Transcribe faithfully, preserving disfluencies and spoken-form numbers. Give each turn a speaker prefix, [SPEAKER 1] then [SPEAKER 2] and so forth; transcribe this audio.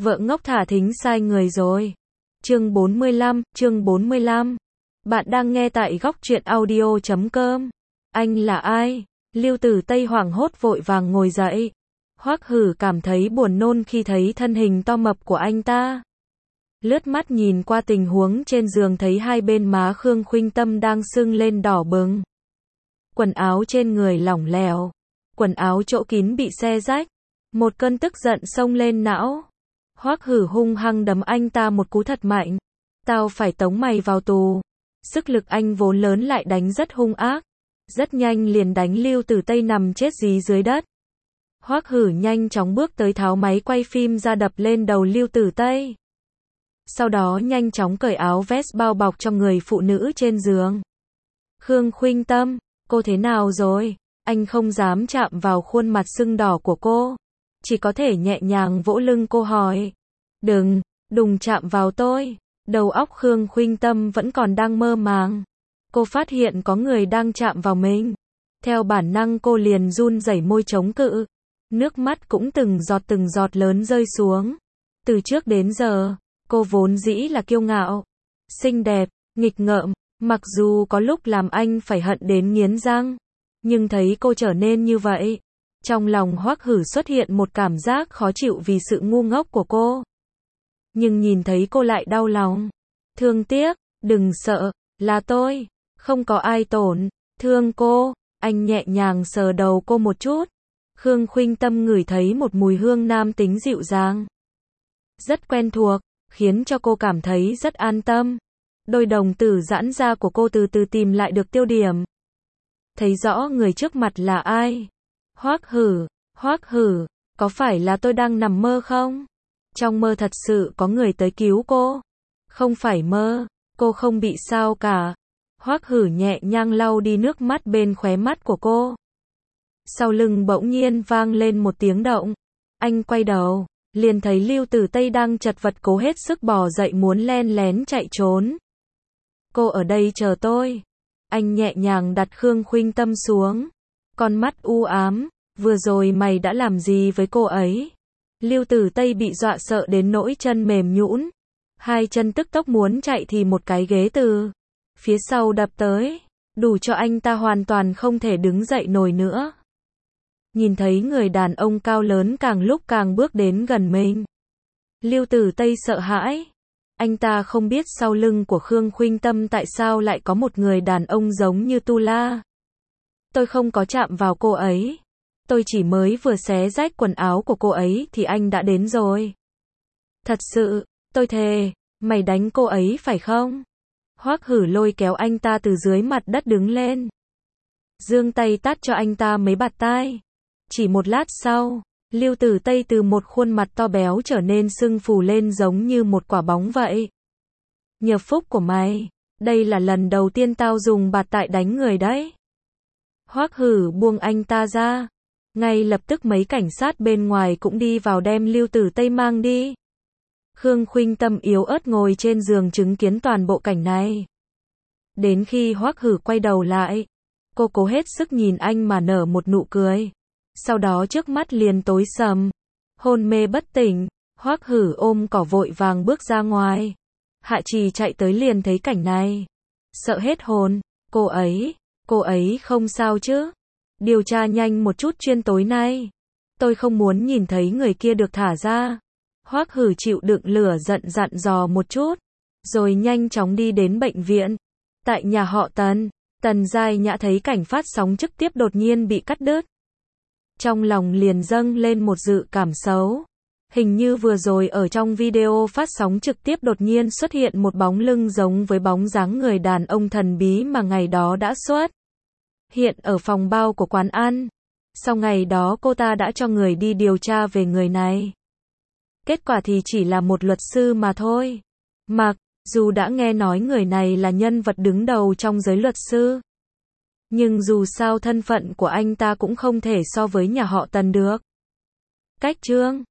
[SPEAKER 1] Vợ ngốc thả thính sai người rồi. Chương bốn mươi lăm, chương bốn mươi lăm. Bạn đang nghe tại góc truyện audio chấm com. Anh là ai? Lưu Tử Tây hoảng hốt vội vàng ngồi dậy. Hoắc Hử cảm thấy buồn nôn khi thấy thân hình to mập của anh ta. Lướt mắt nhìn qua tình huống trên giường thấy hai bên má Khương Khuynh Tâm đang sưng lên đỏ bừng. Quần áo trên người lỏng lẻo. Quần áo chỗ kín bị xé rách. Một cơn tức giận xông lên não. Hoắc Hử hung hăng đấm anh ta một cú thật mạnh. Tao phải tống mày vào tù. Sức lực anh vốn lớn lại đánh rất hung ác. Rất nhanh liền đánh Lưu Tử Tây nằm chết dí dưới đất. Hoắc Hử nhanh chóng bước tới tháo máy quay phim ra đập lên đầu Lưu Tử Tây. Sau đó nhanh chóng cởi áo vest bao bọc cho người phụ nữ trên giường. Khương Khuynh Tâm, cô thế nào rồi? Anh không dám chạm vào khuôn mặt sưng đỏ của cô. Chỉ có thể nhẹ nhàng vỗ lưng cô hỏi. Đừng, đừng chạm vào tôi. Đầu óc Khương Khuynh Tâm vẫn còn đang mơ màng. Cô phát hiện có người đang chạm vào mình. Theo bản năng cô liền run rẩy môi chống cự. Nước mắt cũng từng giọt từng giọt lớn rơi xuống. Từ trước đến giờ, cô vốn dĩ là kiêu ngạo, xinh đẹp, nghịch ngợm, mặc dù có lúc làm anh phải hận đến nghiến răng. Nhưng thấy cô trở nên như vậy, trong lòng Hoắc Hử xuất hiện một cảm giác khó chịu vì sự ngu ngốc của cô. Nhưng nhìn thấy cô lại đau lòng. Thương tiếc, đừng sợ, là tôi, không có ai tổn thương cô. Anh nhẹ nhàng sờ đầu cô một chút. Khương Khuynh Tâm ngửi thấy một mùi hương nam tính dịu dàng. Rất quen thuộc, khiến cho cô cảm thấy rất an tâm. Đôi đồng tử giãn ra của cô từ từ tìm lại được tiêu điểm. Thấy rõ người trước mặt là ai. Hoắc Hử, Hoắc Hử, có phải là tôi đang nằm mơ không? Trong mơ thật sự có người tới cứu cô. Không phải mơ, cô không bị sao cả. Hoắc Hử nhẹ nhàng lau đi nước mắt bên khóe mắt của cô. Sau lưng bỗng nhiên vang lên một tiếng động. Anh quay đầu, liền thấy Lưu Tử Tây đang chật vật cố hết sức bò dậy muốn len lén chạy trốn. Cô ở đây chờ tôi. Anh nhẹ nhàng đặt Khương Khuynh Tâm xuống. Con mắt u ám, vừa rồi mày đã làm gì với cô ấy? Lưu Tử Tây bị dọa sợ đến nỗi chân mềm nhũn. Hai chân tức tốc muốn chạy thì một cái ghế từ phía sau đập tới, đủ cho anh ta hoàn toàn không thể đứng dậy nổi nữa. Nhìn thấy người đàn ông cao lớn càng lúc càng bước đến gần mình. Lưu Tử Tây sợ hãi. Anh ta không biết sau lưng của Khương Khuynh Tâm tại sao lại có một người đàn ông giống như Tu La. Tôi không có chạm vào cô ấy. Tôi chỉ mới vừa xé rách quần áo của cô ấy thì anh đã đến rồi. Thật sự, tôi thề, mày đánh cô ấy phải không? Hoắc Hử lôi kéo anh ta từ dưới mặt đất đứng lên. Giương tay tát cho anh ta mấy bạt tai. Chỉ một lát sau, Lưu Tử Tây từ một khuôn mặt to béo trở nên sưng phù lên giống như một quả bóng vậy. Nhờ phúc của mày, đây là lần đầu tiên tao dùng bạt tai đánh người đấy. Hoắc Hử buông anh ta ra. Ngay lập tức mấy cảnh sát bên ngoài cũng đi vào đem Lưu Tử Tây mang đi. Khương Khuynh Tâm yếu ớt ngồi trên giường chứng kiến toàn bộ cảnh này. Đến khi Hoắc Hử quay đầu lại, cô cố hết sức nhìn anh mà nở một nụ cười. Sau đó trước mắt liền tối sầm, hôn mê bất tỉnh. Hoắc Hử ôm cỏ vội vàng bước ra ngoài. Hạ Trì chạy tới liền thấy cảnh này, sợ hết hồn. Cô ấy, cô ấy không sao chứ? Điều tra nhanh một chút chuyên tối nay. Tôi không muốn nhìn thấy người kia được thả ra. Hoắc Hử chịu đựng lửa giận dặn dò một chút, rồi nhanh chóng đi đến bệnh viện. Tại nhà họ Tần, Tần Giai Nhã thấy cảnh phát sóng trực tiếp đột nhiên bị cắt đứt. Trong lòng liền dâng lên một dự cảm xấu. Hình như vừa rồi ở trong video phát sóng trực tiếp đột nhiên xuất hiện một bóng lưng giống với bóng dáng người đàn ông thần bí mà ngày đó đã xuất hiện ở phòng bao của quán ăn. Sau ngày đó cô ta đã cho người đi điều tra về người này. Kết quả thì chỉ là một luật sư mà thôi. Mặc dù đã nghe nói người này là nhân vật đứng đầu trong giới luật sư, nhưng dù sao thân phận của anh ta cũng không thể so với nhà họ Tần được. Cách chương